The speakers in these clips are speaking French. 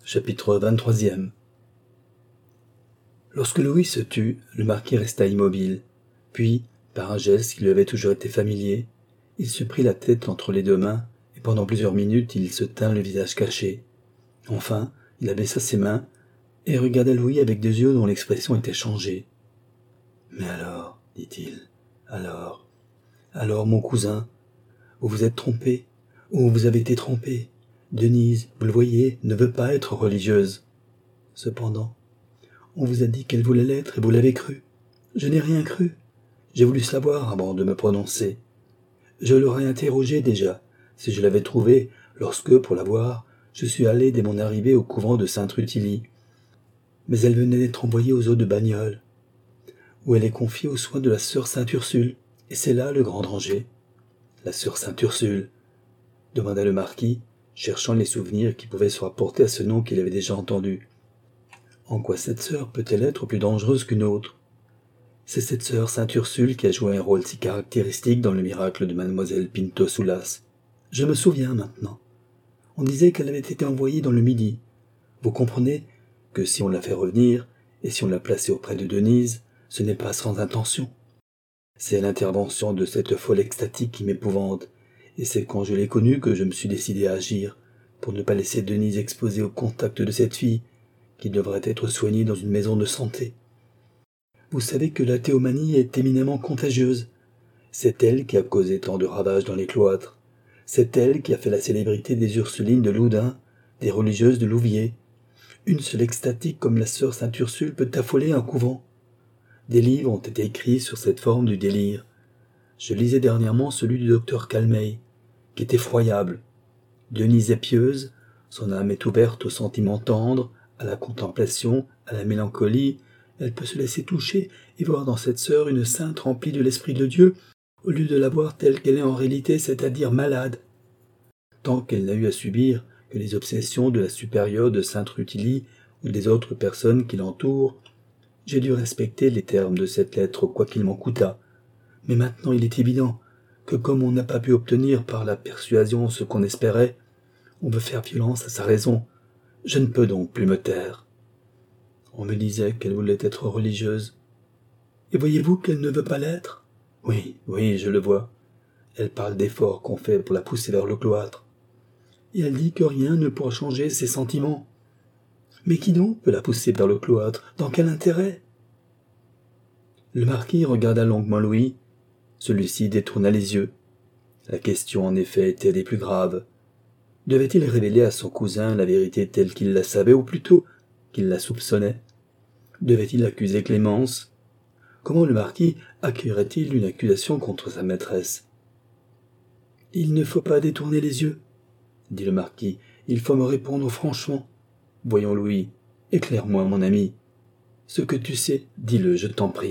Chapitre 23. Lorsque Louis se tut, le marquis resta immobile. Puis, par un geste qui lui avait toujours été familier, il se prit la tête entre les deux mains, et pendant plusieurs minutes il se tint le visage caché. Enfin, il abaissa ses mains, et regarda Louis avec des yeux dont l'expression était changée. « Mais alors, dit-il, alors, mon cousin, vous vous êtes trompé, ou vous avez été trompé. Denise, vous le voyez, ne veut pas être religieuse. Cependant, on vous a dit qu'elle voulait l'être et vous l'avez cru. Je n'ai rien cru. J'ai voulu savoir avant de me prononcer. Je l'aurais interrogée déjà, si je l'avais trouvée, lorsque, pour la voir, je suis allé dès mon arrivée au couvent de Sainte-Rutilie. Mais elle venait d'être envoyée aux eaux de Bagnoles, où elle est confiée aux soins de la sœur Sainte-Ursule, et c'est là le grand danger. La sœur Sainte-Ursule, demanda le marquis, cherchant les souvenirs qui pouvaient se rapporter à ce nom qu'il avait déjà entendu. En quoi cette sœur peut-elle être plus dangereuse qu'une autre? C'est cette sœur Sainte-Ursule qui a joué un rôle si caractéristique dans le miracle de mademoiselle Pinto Soulas. Je me souviens maintenant. On disait qu'elle avait été envoyée dans le Midi. Vous comprenez que si on la fait revenir, et si on l'a placée auprès de Denise, ce n'est pas sans intention. C'est l'intervention de cette folle extatique qui m'épouvante, et c'est quand je l'ai connue que je me suis décidé à agir, pour ne pas laisser Denise exposée au contact de cette fille, qui devrait être soignée dans une maison de santé. Vous savez que la théomanie est éminemment contagieuse. C'est elle qui a causé tant de ravages dans les cloîtres. C'est elle qui a fait la célébrité des Ursulines de Loudun, des religieuses de Louviers. Une seule extatique comme la sœur Sainte-Ursule peut affoler un couvent. Des livres ont été écrits sur cette forme du délire. Je lisais dernièrement celui du docteur Calmeil, qui est effroyable. Denise est pieuse, son âme est ouverte aux sentiments tendres, à la contemplation, à la mélancolie. Elle peut se laisser toucher et voir dans cette sœur une sainte remplie de l'Esprit de Dieu, au lieu de la voir telle qu'elle est en réalité, c'est-à-dire malade. Tant qu'elle n'a eu à subir que les obsessions de la supérieure de Sainte-Rutilie ou des autres personnes qui l'entourent, j'ai dû respecter les termes de cette lettre, quoi qu'il m'en coûtât. Mais maintenant il est évident que comme on n'a pas pu obtenir par la persuasion ce qu'on espérait, on veut faire violence à sa raison. Je ne peux donc plus me taire. On me disait qu'elle voulait être religieuse. Et voyez-vous qu'elle ne veut pas l'être? Oui, je le vois. Elle parle d'efforts qu'on fait pour la pousser vers le cloître. Et elle dit que rien ne pourra changer ses sentiments. Mais qui donc peut la pousser vers le cloître? Dans quel intérêt? Le marquis regarda longuement Louis. Celui-ci détourna les yeux. La question en effet était des plus graves. Devait-il révéler à son cousin la vérité telle qu'il la savait, ou plutôt qu'il la soupçonnait? Devait-il accuser Clémence? Comment le marquis accueillerait-il une accusation contre sa maîtresse? « Il ne faut pas détourner les yeux, » dit le marquis. « Il faut me répondre franchement. Voyons, Louis, éclaire-moi, mon ami. Ce que tu sais, dis-le, je t'en prie. »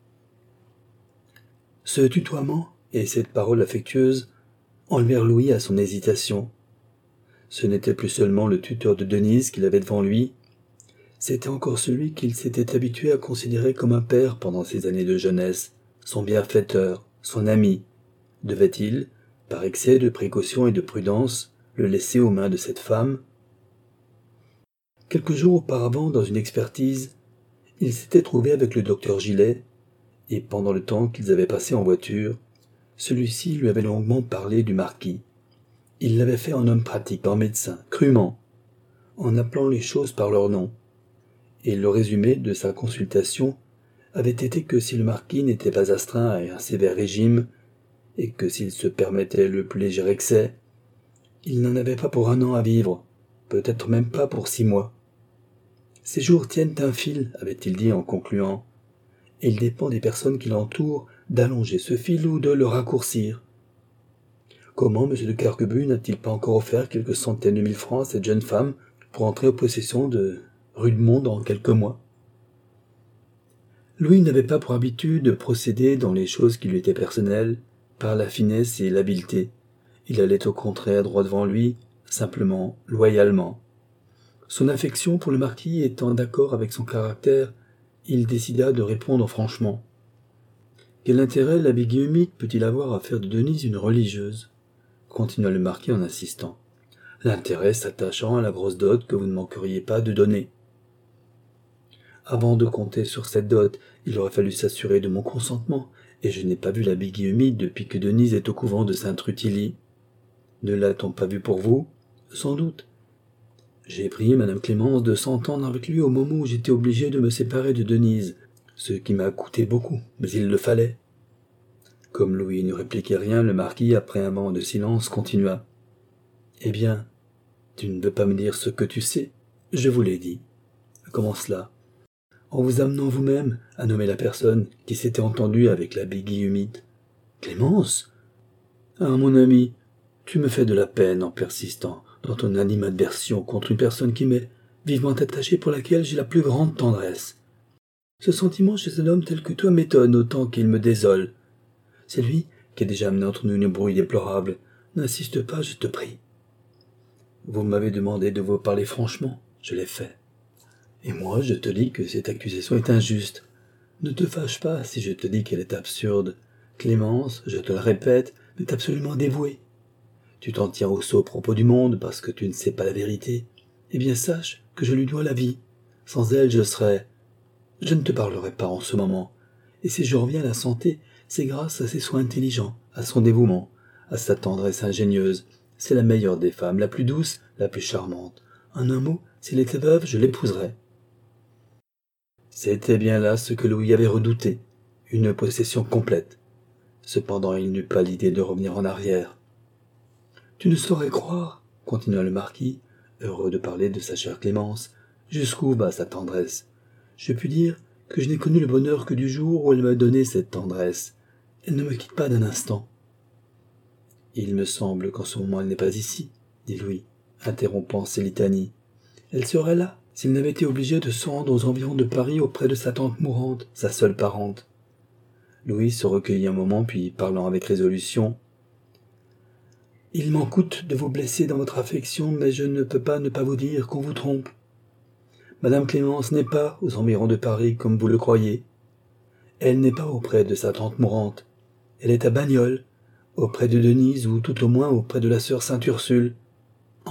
Ce tutoiement et cette parole affectueuse enlevèrent Louis à son hésitation. Ce n'était plus seulement le tuteur de Denise qu'il avait devant lui, c'était encore celui qu'il s'était habitué à considérer comme un père pendant ses années de jeunesse, son bienfaiteur, son ami. Devait-il, par excès de précaution et de prudence, le laisser aux mains de cette femme? Quelques jours auparavant, dans une expertise, il s'était trouvé avec le docteur Gillet, et pendant le temps qu'ils avaient passé en voiture, celui-ci lui avait longuement parlé du marquis. Il l'avait fait en homme pratique, en médecin, crûment, en appelant les choses par leur nom. Et le résumé de sa consultation avait été que si le marquis n'était pas astreint à un sévère régime, et que s'il se permettait le plus léger excès, il n'en avait pas pour 1 an à vivre, peut-être même pas pour 6 mois. Ces jours tiennent un fil, avait-il dit en concluant, et il dépend des personnes qui l'entourent d'allonger ce fil ou de le raccourcir. Comment M. de Carquebus n'a-t-il pas encore offert quelques centaines de mille francs à cette jeune femme pour entrer en possession de Rudemont dans quelques mois? Louis n'avait pas pour habitude de procéder dans les choses qui lui étaient personnelles par la finesse et l'habileté. Il allait au contraire droit devant lui, simplement, loyalement. Son affection pour le marquis étant d'accord avec son caractère, il décida de répondre franchement. « Quel intérêt l'abbé Guillaumic peut-il avoir à faire de Denise une religieuse ?» continua le marquis en insistant. « l'intérêt s'attachant à la grosse dot que vous ne manqueriez pas de donner. Avant de compter sur cette dot, il aurait fallu s'assurer de mon consentement, et je n'ai pas vu la Biggie humide depuis que Denise est au couvent de Sainte-Rutilie. Ne l'a-t-on pas vu pour vous? Sans doute. J'ai prié Madame Clémence de s'entendre avec lui au moment où j'étais obligé de me séparer de Denise, ce qui m'a coûté beaucoup, mais il le fallait. Comme Louis ne répliquait rien, le marquis, après un moment de silence, continua. « Eh bien, tu ne veux pas me dire ce que tu sais? Je vous l'ai dit. Comment cela? En vous amenant vous-même à nommer la personne qui s'était entendue avec la Biggie humide. Clémence? Ah, mon ami, tu me fais de la peine en persistant dans ton animadversion contre une personne qui m'est vivement attachée, pour laquelle j'ai la plus grande tendresse. Ce sentiment chez un homme tel que toi m'étonne autant qu'il me désole. C'est lui qui a déjà amené entre nous une brouille déplorable. N'insiste pas, je te prie. Vous m'avez demandé de vous parler franchement, je l'ai fait. Et moi, je te dis que cette accusation est injuste. Ne te fâche pas si je te dis qu'elle est absurde. Clémence, je te le répète, est absolument dévouée. Tu t'en tiens au sot propos du monde parce que tu ne sais pas la vérité. Eh bien, sache que je lui dois la vie. Sans elle, je serais... Je ne te parlerai pas en ce moment. Et si je reviens à la santé, c'est grâce à ses soins intelligents, à son dévouement, à sa tendresse ingénieuse. C'est la meilleure des femmes, la plus douce, la plus charmante. En un mot, s'il était veuve, je l'épouserais. C'était bien là ce que Louis avait redouté, une possession complète. Cependant, il n'eut pas l'idée de revenir en arrière. « Tu ne saurais croire, » continua le marquis, heureux de parler de sa chère Clémence, « jusqu'où va sa tendresse. Je puis dire que je n'ai connu le bonheur que du jour où elle m'a donné cette tendresse. Elle ne me quitte pas d'un instant. »« Il me semble qu'en ce moment elle n'est pas ici, » dit Louis, interrompant ses litanies. « Elle serait là s'il n'avait été obligé de se rendre aux environs de Paris auprès de sa tante mourante, sa seule parente. » Louis se recueillit un moment, puis, parlant avec résolution, « Il m'en coûte de vous blesser dans votre affection, mais je ne peux pas ne pas vous dire qu'on vous trompe. Madame Clémence n'est pas aux environs de Paris comme vous le croyez. Elle n'est pas auprès de sa tante mourante. Elle est à Bagnoles, auprès de Denise, ou tout au moins auprès de la sœur Sainte-Ursule. »« Encore »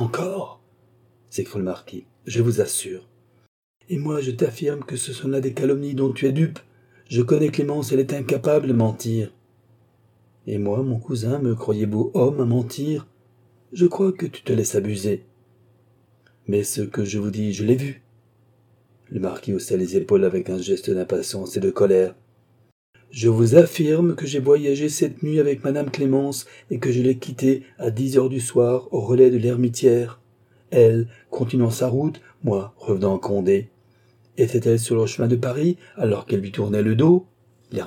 s'écria le marquis. « Je vous assure. Et moi, je t'affirme que ce sont là des calomnies dont tu es dupe. Je connais Clémence, elle est incapable de mentir. Et moi, mon cousin, me croyez-vous homme à mentir? Je crois que tu te laisses abuser. Mais ce que je vous dis, je l'ai vu. » Le marquis haussa les épaules avec un geste d'impatience et de colère. « Je vous affirme que j'ai voyagé cette nuit avec Madame Clémence et que je l'ai quittée à 10 heures du soir au relais de l'Ermitière. Elle, continuant sa route, moi, revenant à Condé. Était-elle sur le chemin de Paris alors qu'elle lui tournait le dos? L'Ermitière. »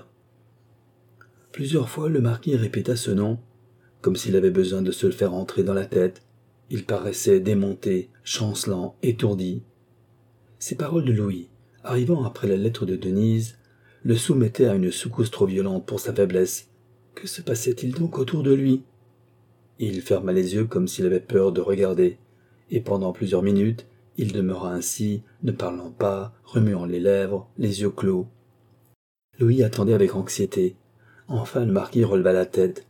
Plusieurs fois le marquis répéta ce nom, comme s'il avait besoin de se le faire entrer dans la tête. Il paraissait démonté, chancelant, étourdi. Ces paroles de Louis, arrivant après la lettre de Denise, le soumettaient à une secousse trop violente pour sa faiblesse. Que se passait-il donc autour de lui? Il ferma les yeux comme s'il avait peur de regarder, et pendant plusieurs minutes, il demeura ainsi, ne parlant pas, remuant les lèvres, les yeux clos. Louis attendait avec anxiété. Enfin le marquis releva la tête.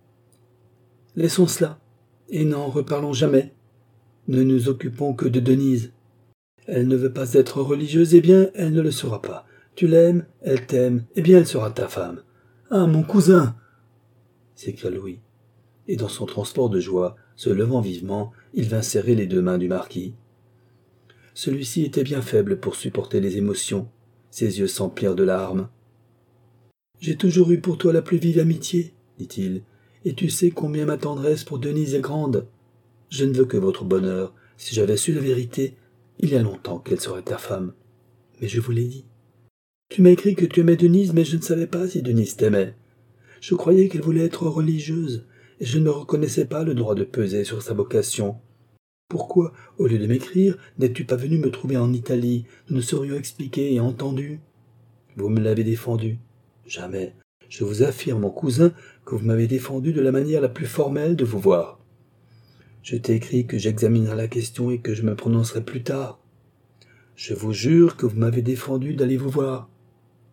« Laissons cela, et n'en reparlons jamais. Ne nous occupons que de Denise. Elle ne veut pas être religieuse, eh bien, elle ne le sera pas. Tu l'aimes, elle t'aime, eh bien, elle sera ta femme. Ah, mon cousin !» s'écria Louis. Et dans son transport de joie, se levant vivement, il vint serrer les 2 mains du marquis. Celui-ci était bien faible pour supporter les émotions. Ses yeux s'emplirent de larmes. « J'ai toujours eu pour toi la plus vive amitié, dit-il, et tu sais combien ma tendresse pour Denise est grande. Je ne veux que votre bonheur. Si j'avais su la vérité, il y a longtemps qu'elle serait ta femme. Mais je vous l'ai dit. Tu m'as écrit que tu aimais Denise, mais je ne savais pas si Denise t'aimait. Je croyais qu'elle voulait être religieuse, et je ne me reconnaissais pas le droit de peser sur sa vocation. Pourquoi, au lieu de m'écrire, n'es-tu pas venu me trouver en Italie? Nous nous serions expliqués et entendus. Vous me l'avez défendu. Jamais. Je vous affirme, mon cousin, que vous m'avez défendu de la manière la plus formelle de vous voir. Je t'ai écrit que j'examinerai la question et que je me prononcerai plus tard. Je vous jure que vous m'avez défendu d'aller vous voir.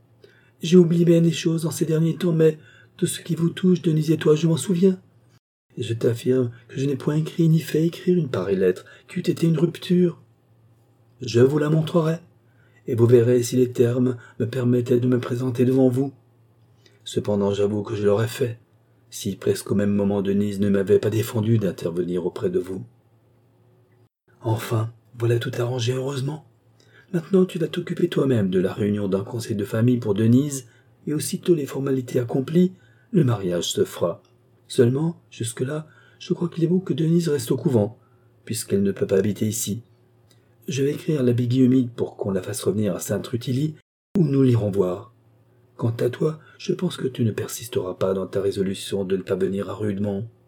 J'ai oublié bien des choses en ces derniers temps, mais de ce qui vous touche, Denise et toi, je m'en souviens. et je t'affirme que je n'ai point écrit ni fait écrire une pareille lettre qui eût été une rupture. Je vous la montrerai, et vous verrez si les termes me permettaient de me présenter devant vous. Cependant, j'avoue que je l'aurais fait, si presque au même moment Denise ne m'avait pas défendu d'intervenir auprès de vous. Enfin, voilà tout arrangé heureusement. Maintenant, tu vas t'occuper toi-même de la réunion d'un conseil de famille pour Denise, et aussitôt les formalités accomplies, le mariage se fera. Seulement, jusque-là, je crois qu'il est bon que Denise reste au couvent, puisqu'elle ne peut pas habiter ici. Je vais écrire à l'abbé Guillaumy pour qu'on la fasse revenir à Sainte-Rutilie, où nous l'irons voir. Quant à toi, je pense que tu ne persisteras pas dans ta résolution de ne pas venir à Rudemont.